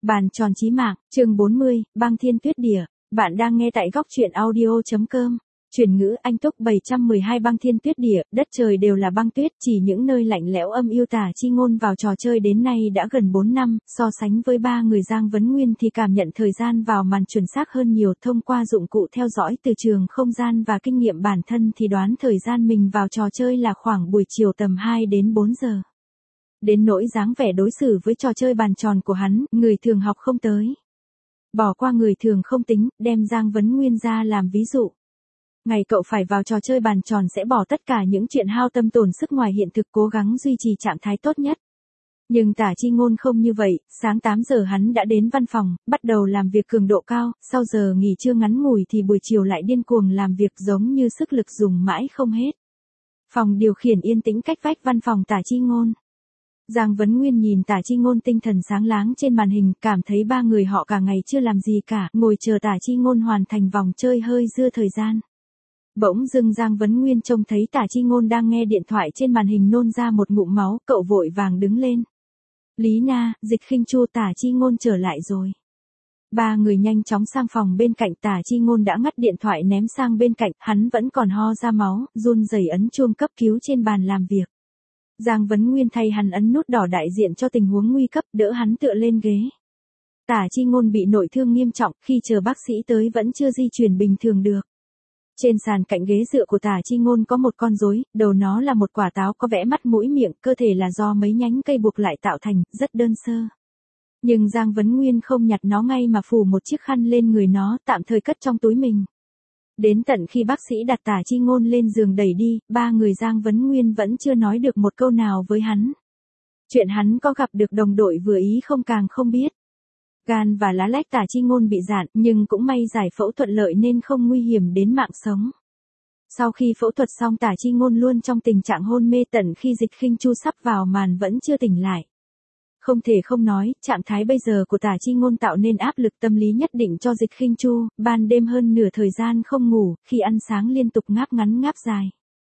Bàn tròn chí mạng, chương 40, băng thiên tuyết địa. Bạn đang nghe tại góc truyện audio.com. Chuyển ngữ Anh Túc 712 băng thiên tuyết địa, đất trời đều là băng tuyết, chỉ những nơi lạnh lẽo âm yêu tả chi ngôn vào trò chơi đến nay đã gần 4 năm, so sánh với ba người Giang Vấn Nguyên thì cảm nhận thời gian vào màn chuẩn xác hơn nhiều thông qua dụng cụ theo dõi từ trường không gian và kinh nghiệm bản thân thì đoán thời gian mình vào trò chơi là khoảng buổi chiều tầm 2 đến 4 giờ. Đến nỗi dáng vẻ đối xử với trò chơi bàn tròn của hắn, người thường học không tới. Bỏ qua người thường không tính, đem Giang Vấn Nguyên ra làm ví dụ. Ngày cậu phải vào trò chơi bàn tròn sẽ bỏ tất cả những chuyện hao tâm tổn sức ngoài hiện thực cố gắng duy trì trạng thái tốt nhất. Nhưng Tả Chi Ngôn không như vậy, sáng 8 giờ hắn đã đến văn phòng, bắt đầu làm việc cường độ cao, sau giờ nghỉ trưa ngắn ngủi thì buổi chiều lại điên cuồng làm việc giống như sức lực dùng mãi không hết. Phòng điều khiển yên tĩnh cách vách văn phòng Tả Chi Ngôn. Giang Vấn Nguyên nhìn Tả Chi Ngôn tinh thần sáng láng trên màn hình, cảm thấy ba người họ cả ngày chưa làm gì cả, ngồi chờ Tả Chi Ngôn hoàn thành vòng chơi hơi dưa thời gian. Bỗng dưng Giang Vấn Nguyên trông thấy Tả Chi Ngôn đang nghe điện thoại trên màn hình nôn ra một ngụm máu, cậu vội vàng đứng lên. Lý Na, Dịch Khinh Chu, Tả Chi Ngôn trở lại rồi. Ba người nhanh chóng sang phòng bên cạnh, Tả Chi Ngôn đã ngắt điện thoại ném sang bên cạnh, hắn vẫn còn ho ra máu, run rẩy ấn chuông cấp cứu trên bàn làm việc. Giang Vấn Nguyên thay hắn ấn nút đỏ đại diện cho tình huống nguy cấp, đỡ hắn tựa lên ghế. Tả Chi Ngôn bị nội thương nghiêm trọng, khi chờ bác sĩ tới vẫn chưa di chuyển bình thường được. Trên sàn cạnh ghế dựa của Tả Chi Ngôn có một con rối, đầu nó là một quả táo có vẽ mắt mũi miệng, cơ thể là do mấy nhánh cây buộc lại tạo thành, rất đơn sơ. Nhưng Giang Vấn Nguyên không nhặt nó ngay mà phủ một chiếc khăn lên người nó, tạm thời cất trong túi mình. Đến tận khi bác sĩ đặt Tả Chi Ngôn lên giường đẩy đi, ba người Giang Vấn Nguyên vẫn chưa nói được một câu nào với hắn. Chuyện hắn có gặp được đồng đội vừa ý không càng không biết. Gan và lá lách Tả Chi Ngôn bị rạn, nhưng cũng may giải phẫu thuận lợi nên không nguy hiểm đến mạng sống. Sau khi phẫu thuật xong Tả Chi Ngôn luôn trong tình trạng hôn mê tận khi Dịch Khinh Chu sắp vào màn vẫn chưa tỉnh lại. Không thể không nói, trạng thái bây giờ của Tả Chi Ngôn tạo nên áp lực tâm lý nhất định cho Dịch Khinh Chu, ban đêm hơn nửa thời gian không ngủ, khi ăn sáng liên tục ngáp ngắn ngáp dài.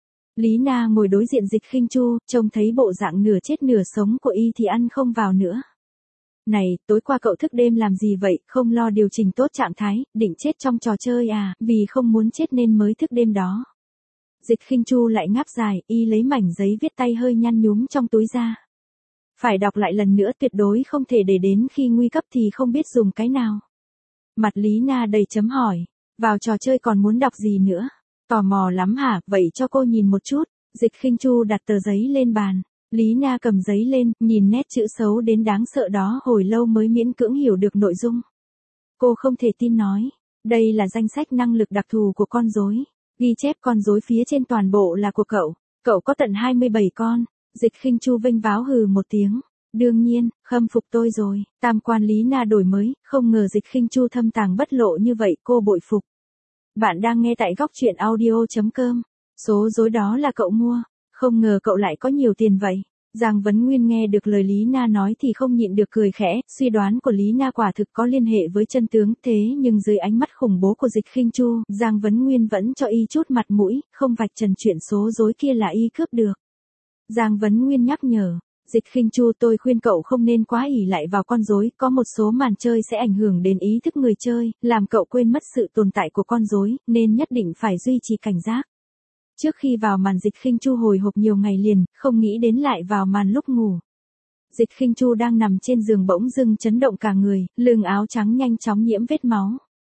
Lý Na ngồi đối diện Dịch Khinh Chu, trông thấy bộ dạng nửa chết nửa sống của y thì ăn không vào nữa. Này, tối qua cậu thức đêm làm gì vậy, không lo điều chỉnh tốt trạng thái, định chết trong trò chơi à, vì không muốn chết nên mới thức đêm đó. Dịch Khinh Chu lại ngáp dài, y lấy mảnh giấy viết tay hơi nhăn nhúm trong túi ra. Phải đọc lại lần nữa, tuyệt đối không thể để đến khi nguy cấp thì không biết dùng cái nào. Mặt Lý Na đầy chấm hỏi, vào trò chơi còn muốn đọc gì nữa? Tò mò lắm hả, vậy cho cô nhìn một chút. Dịch Khinh Chu đặt tờ giấy lên bàn. Lý Na cầm giấy lên, nhìn nét chữ xấu đến đáng sợ đó hồi lâu mới miễn cưỡng hiểu được nội dung. Cô không thể tin nói, đây là danh sách năng lực đặc thù của con rối. Ghi chép con rối phía trên toàn bộ là của cậu. Cậu có tận 27 con. Dịch Khinh Chu vênh váo hừ một tiếng. Đương nhiên, khâm phục tôi rồi. Tam quan Lý Na đổi mới, không ngờ Dịch Khinh Chu thâm tàng bất lộ như vậy, cô bội phục. Bạn đang nghe tại góc truyện audio.com. Số rối đó là cậu mua. Không ngờ cậu lại có nhiều tiền vậy. Giang Vấn Nguyên nghe được lời Lý Na nói thì không nhịn được cười khẽ, suy đoán của Lý Na quả thực có liên hệ với chân tướng, thế nhưng dưới ánh mắt khủng bố của Dịch Khinh Chu, Giang Vấn Nguyên vẫn cho y chút mặt mũi, không vạch trần chuyện số rối kia là y cướp được. Giang Vấn Nguyên nhắc nhở, Dịch Khinh Chu, tôi khuyên cậu không nên quá ỷ lại vào con rối, có một số màn chơi sẽ ảnh hưởng đến ý thức người chơi, làm cậu quên mất sự tồn tại của con rối, nên nhất định phải duy trì cảnh giác. Trước khi vào màn Dịch Khinh Chu hồi hộp nhiều ngày liền, không nghĩ đến lại vào màn lúc ngủ. Dịch Khinh Chu đang nằm trên giường bỗng dưng chấn động cả người, lưng áo trắng nhanh chóng nhiễm vết máu.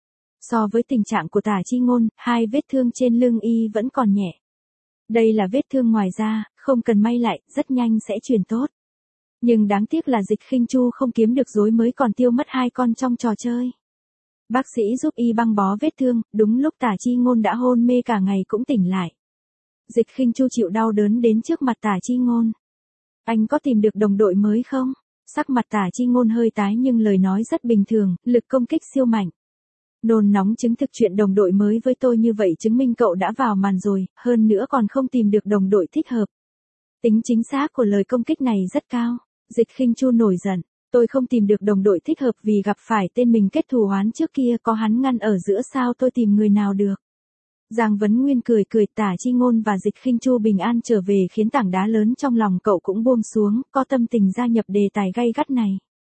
So với tình trạng của Tả Chi Ngôn, hai vết thương trên lưng y vẫn còn nhẹ. Đây là vết thương ngoài da, không cần may lại, rất nhanh sẽ chuyển tốt. Nhưng đáng tiếc là Dịch Khinh Chu không kiếm được rối mới còn tiêu mất 2 con trong trò chơi. Bác sĩ giúp y băng bó vết thương, đúng lúc Tả Chi Ngôn đã hôn mê cả ngày cũng tỉnh lại. Dịch Khinh Chu chịu đau đớn đến trước mặt Tả Chi Ngôn. Anh có tìm được đồng đội mới không? Sắc mặt Tả Chi Ngôn hơi tái nhưng lời nói rất bình thường, lực công kích siêu mạnh. Nôn nóng chứng thực chuyện đồng đội mới với tôi như vậy chứng minh cậu đã vào màn rồi, hơn nữa còn không tìm được đồng đội thích hợp. Tính chính xác của lời công kích này rất cao. Dịch Khinh Chu nổi giận. Tôi không tìm được đồng đội thích hợp vì gặp phải tên mình kết thù oán trước kia, có hắn ngăn ở giữa sao tôi tìm người nào được. Giang Vấn Nguyên cười cười, Tả Chi Ngôn và Dịch Khinh Chu bình an trở về khiến tảng đá lớn trong lòng cậu cũng buông xuống, có tâm tình gia nhập đề tài gay gắt này.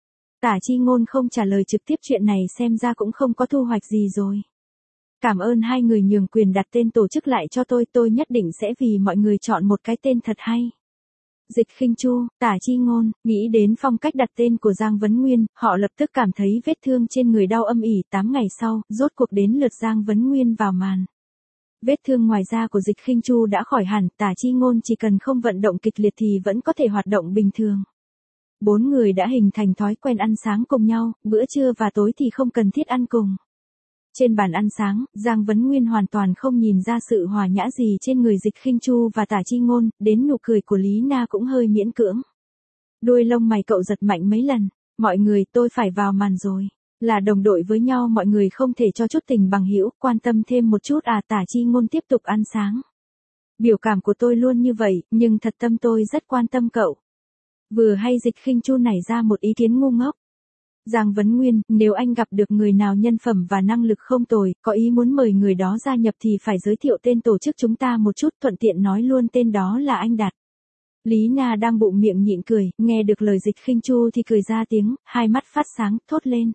Tả Chi Ngôn không trả lời trực tiếp, chuyện này xem ra cũng không có thu hoạch gì rồi. Cảm ơn hai người nhường quyền đặt tên tổ chức lại cho tôi nhất định sẽ vì mọi người chọn một cái tên thật hay. Dịch Khinh Chu, Tả Chi Ngôn, nghĩ đến phong cách đặt tên của Giang Vấn Nguyên, họ lập tức cảm thấy vết thương trên người đau âm ỉ. 8 ngày sau, rốt cuộc đến lượt Giang Vấn Nguyên vào màn. Vết thương ngoài da của Dịch Khinh Chu đã khỏi hẳn, Tả Chi Ngôn chỉ cần không vận động kịch liệt thì vẫn có thể hoạt động bình thường. 4 người đã hình thành thói quen ăn sáng cùng nhau, bữa trưa và tối thì không cần thiết ăn cùng. Trên bàn ăn sáng, Giang Vấn Nguyên hoàn toàn không nhìn ra sự hòa nhã gì trên người Dịch Khinh Chu và Tả Chi Ngôn, đến nụ cười của Lý Na cũng hơi miễn cưỡng. Đuôi lông mày cậu giật mạnh mấy lần, mọi người tôi phải vào màn rồi. Là đồng đội với nhau mọi người không thể cho chút tình bằng hữu, quan tâm thêm một chút à? Tả Chi Ngôn tiếp tục ăn sáng. Biểu cảm của tôi luôn như vậy, nhưng thật tâm tôi rất quan tâm cậu. Vừa hay Dịch Khinh Chu nảy ra một ý kiến ngu ngốc. Giang Vấn Nguyên, nếu anh gặp được người nào nhân phẩm và năng lực không tồi, có ý muốn mời người đó gia nhập thì phải giới thiệu tên tổ chức chúng ta một chút, thuận tiện nói luôn tên đó là anh đặt. Lý Na đang bụng miệng nhịn cười, nghe được lời Dịch Khinh Chu thì cười ra tiếng, hai mắt phát sáng, thốt lên.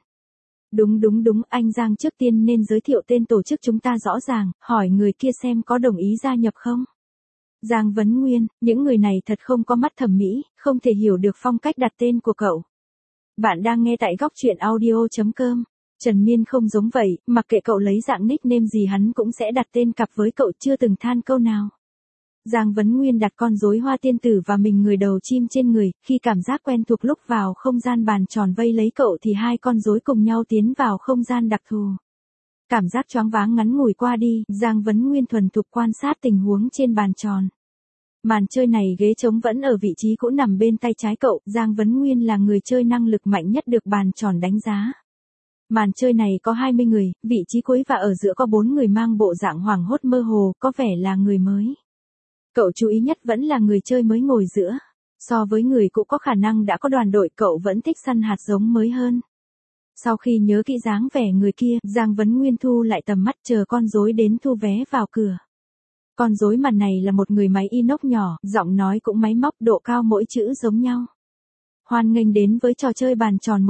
Đúng, anh Giang trước tiên nên giới thiệu tên tổ chức chúng ta rõ ràng, hỏi người kia xem có đồng ý gia nhập không. Giang Vấn Nguyên, những người này thật không có mắt thẩm mỹ, không thể hiểu được phong cách đặt tên của cậu. Bạn đang nghe tại góc truyện audio.com. Trần Miên không giống vậy, mặc kệ cậu lấy dạng nickname gì hắn cũng sẽ đặt tên cặp với cậu, chưa từng than câu nào. Giang Vấn Nguyên đặt con rối hoa tiên tử và mình người đầu chim trên người, khi cảm giác quen thuộc lúc vào không gian bàn tròn vây lấy cậu thì hai con rối cùng nhau tiến vào không gian đặc thù. Cảm giác choáng váng ngắn ngủi qua đi, Giang Vấn Nguyên thuần thục quan sát tình huống trên bàn tròn. Màn chơi này ghế trống vẫn ở vị trí cũ nằm bên tay trái cậu, Giang Vấn Nguyên là người chơi năng lực mạnh nhất được bàn tròn đánh giá. Màn chơi này có 20 người, vị trí cuối và ở giữa có 4 người mang bộ dạng hoảng hốt mơ hồ, có vẻ là người mới. Cậu chú ý nhất vẫn là người chơi mới ngồi giữa. So với người cũ có khả năng đã có đoàn đội, cậu vẫn thích săn hạt giống mới hơn. Sau khi nhớ kỹ dáng vẻ người kia, Giang Vấn Nguyên thu lại tầm mắt chờ con rối đến thu vé vào cửa. Con rối mặt này là một người máy inox nhỏ, giọng nói cũng máy móc, độ cao mỗi chữ giống nhau. Hoan nghênh đến với trò chơi bàn tròn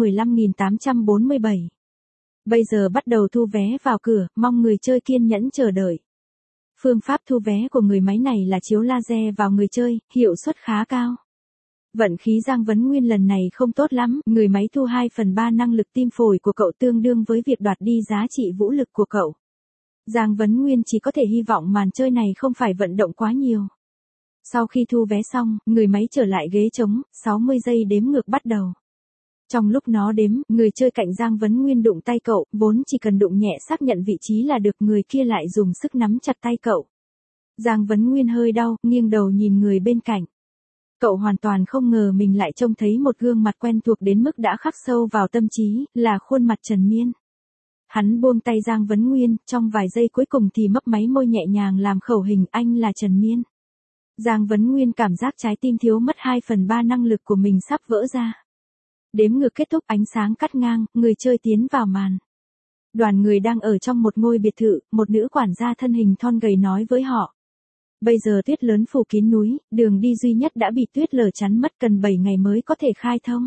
115.847. Bây giờ bắt đầu thu vé vào cửa, mong người chơi kiên nhẫn chờ đợi. Phương pháp thu vé của người máy này là chiếu laser vào người chơi, hiệu suất khá cao. Vận khí Giang Vấn Nguyên lần này không tốt lắm, người máy thu 2/3 năng lực tim phổi của cậu, tương đương với việc đoạt đi giá trị vũ lực của cậu. Giang Vấn Nguyên chỉ có thể hy vọng màn chơi này không phải vận động quá nhiều. Sau khi thu vé xong, người máy trở lại ghế trống, 60 giây đếm ngược bắt đầu. Trong lúc nó đếm, người chơi cạnh Giang Vấn Nguyên đụng tay cậu, vốn chỉ cần đụng nhẹ xác nhận vị trí là được, người kia lại dùng sức nắm chặt tay cậu. Giang Vấn Nguyên hơi đau, nghiêng đầu nhìn người bên cạnh. Cậu hoàn toàn không ngờ mình lại trông thấy một gương mặt quen thuộc đến mức đã khắc sâu vào tâm trí, là khuôn mặt Trần Miên. Hắn buông tay Giang Vấn Nguyên, trong vài giây cuối cùng thì mấp máy môi nhẹ nhàng làm khẩu hình, anh là Trần Miên. Giang Vấn Nguyên cảm giác trái tim thiếu mất 2/3 năng lực của mình sắp vỡ ra. Đếm ngược kết thúc, ánh sáng cắt ngang, người chơi tiến vào màn. Đoàn người đang ở trong một ngôi biệt thự, một nữ quản gia thân hình thon gầy nói với họ. Bây giờ tuyết lớn phủ kín núi, đường đi duy nhất đã bị tuyết lở chắn mất, cần 7 ngày mới có thể khai thông.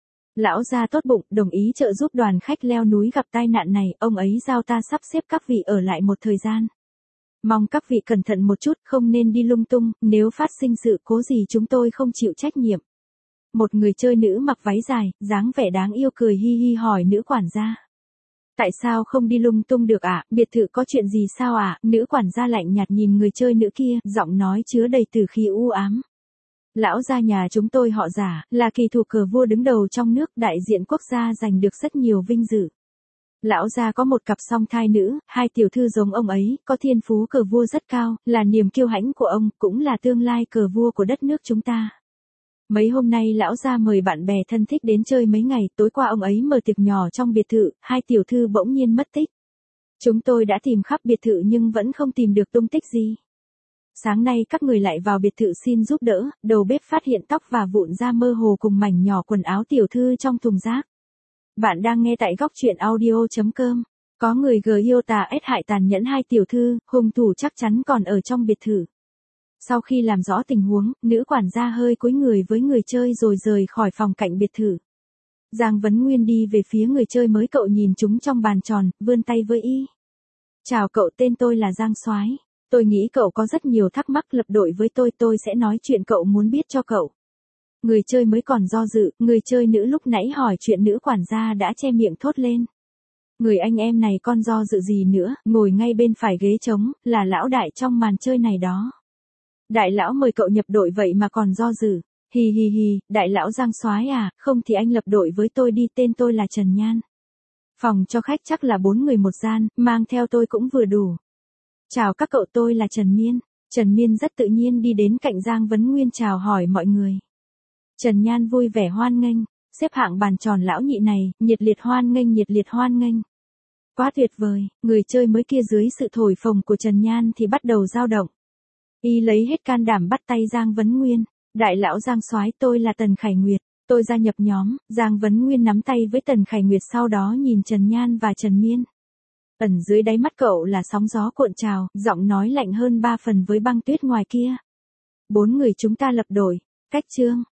Lão gia tốt bụng, đồng ý trợ giúp đoàn khách leo núi gặp tai nạn này, ông ấy giao ta sắp xếp các vị ở lại một thời gian. Mong các vị cẩn thận một chút, không nên đi lung tung, nếu phát sinh sự cố gì chúng tôi không chịu trách nhiệm. Một người chơi nữ mặc váy dài, dáng vẻ đáng yêu cười hi hi hỏi nữ quản gia. Tại sao không đi lung tung được ạ? Biệt thự có chuyện gì sao ạ? Nữ quản gia lạnh nhạt nhìn người chơi nữ kia, giọng nói chứa đầy tử khí u ám. Lão gia nhà chúng tôi họ Giả, là kỳ thủ cờ vua đứng đầu trong nước, đại diện quốc gia, giành được rất nhiều vinh dự. Lão gia có một cặp song thai nữ, hai tiểu thư giống ông ấy, có thiên phú cờ vua rất cao, là niềm kiêu hãnh của ông, cũng là tương lai cờ vua của đất nước chúng ta. Mấy hôm nay lão gia mời bạn bè thân thích đến chơi mấy ngày, tối qua ông ấy mở tiệc nhỏ trong biệt thự, hai tiểu thư bỗng nhiên mất tích. Chúng tôi đã tìm khắp biệt thự nhưng vẫn không tìm được tung tích gì. Sáng nay các người lại vào biệt thự xin giúp đỡ, đầu bếp phát hiện tóc và vụn da mơ hồ cùng mảnh nhỏ quần áo tiểu thư trong thùng rác. Bạn đang nghe tại góc truyện audio.com. Có người yêu tà ết hại tàn nhẫn hai tiểu thư, hung thủ chắc chắn còn ở trong biệt thự. Sau khi làm rõ tình huống, nữ quản gia hơi cúi người với người chơi rồi rời khỏi phòng cạnh biệt thự. Giang Vấn Nguyên đi về phía người chơi mới, cậu nhìn chúng trong bàn tròn, vươn tay với y. Chào cậu, tên tôi là Giang Soái. Tôi nghĩ cậu có rất nhiều thắc mắc, lập đội với tôi sẽ nói chuyện cậu muốn biết cho cậu. Người chơi mới còn do dự, người chơi nữ lúc nãy hỏi chuyện nữ quản gia đã che miệng thốt lên. Người anh em này con do dự gì nữa, ngồi ngay bên phải ghế trống, là lão đại trong màn chơi này đó. Đại lão mời cậu nhập đội vậy mà còn do dự. Hi hi hi, đại lão Giang Soái à, không thì anh lập đội với tôi đi, tên tôi là Trần Nhan. Phòng cho khách chắc là 4 người một gian, mang theo tôi cũng vừa đủ. Chào các cậu, tôi là Trần Miên. Trần Miên rất tự nhiên đi đến cạnh Giang Vấn Nguyên chào hỏi mọi người. Trần Nhan vui vẻ hoan nghênh, xếp hạng bàn tròn lão nhị này, nhiệt liệt hoan nghênh. Quá tuyệt vời, người chơi mới kia dưới sự thổi phồng của Trần Nhan thì bắt đầu dao động. Y lấy hết can đảm bắt tay Giang Vấn Nguyên. Đại lão Giang Soái, tôi là Tần Khải Nguyệt, tôi gia nhập nhóm. Giang Vấn Nguyên nắm tay với Tần Khải Nguyệt, sau đó nhìn Trần Nhan và Trần Miên. Ẩn dưới đáy mắt cậu là sóng gió cuộn trào, giọng nói lạnh hơn 3 phần với Băng Tuyết ngoài kia. 4 người chúng ta lập đội, cách chương.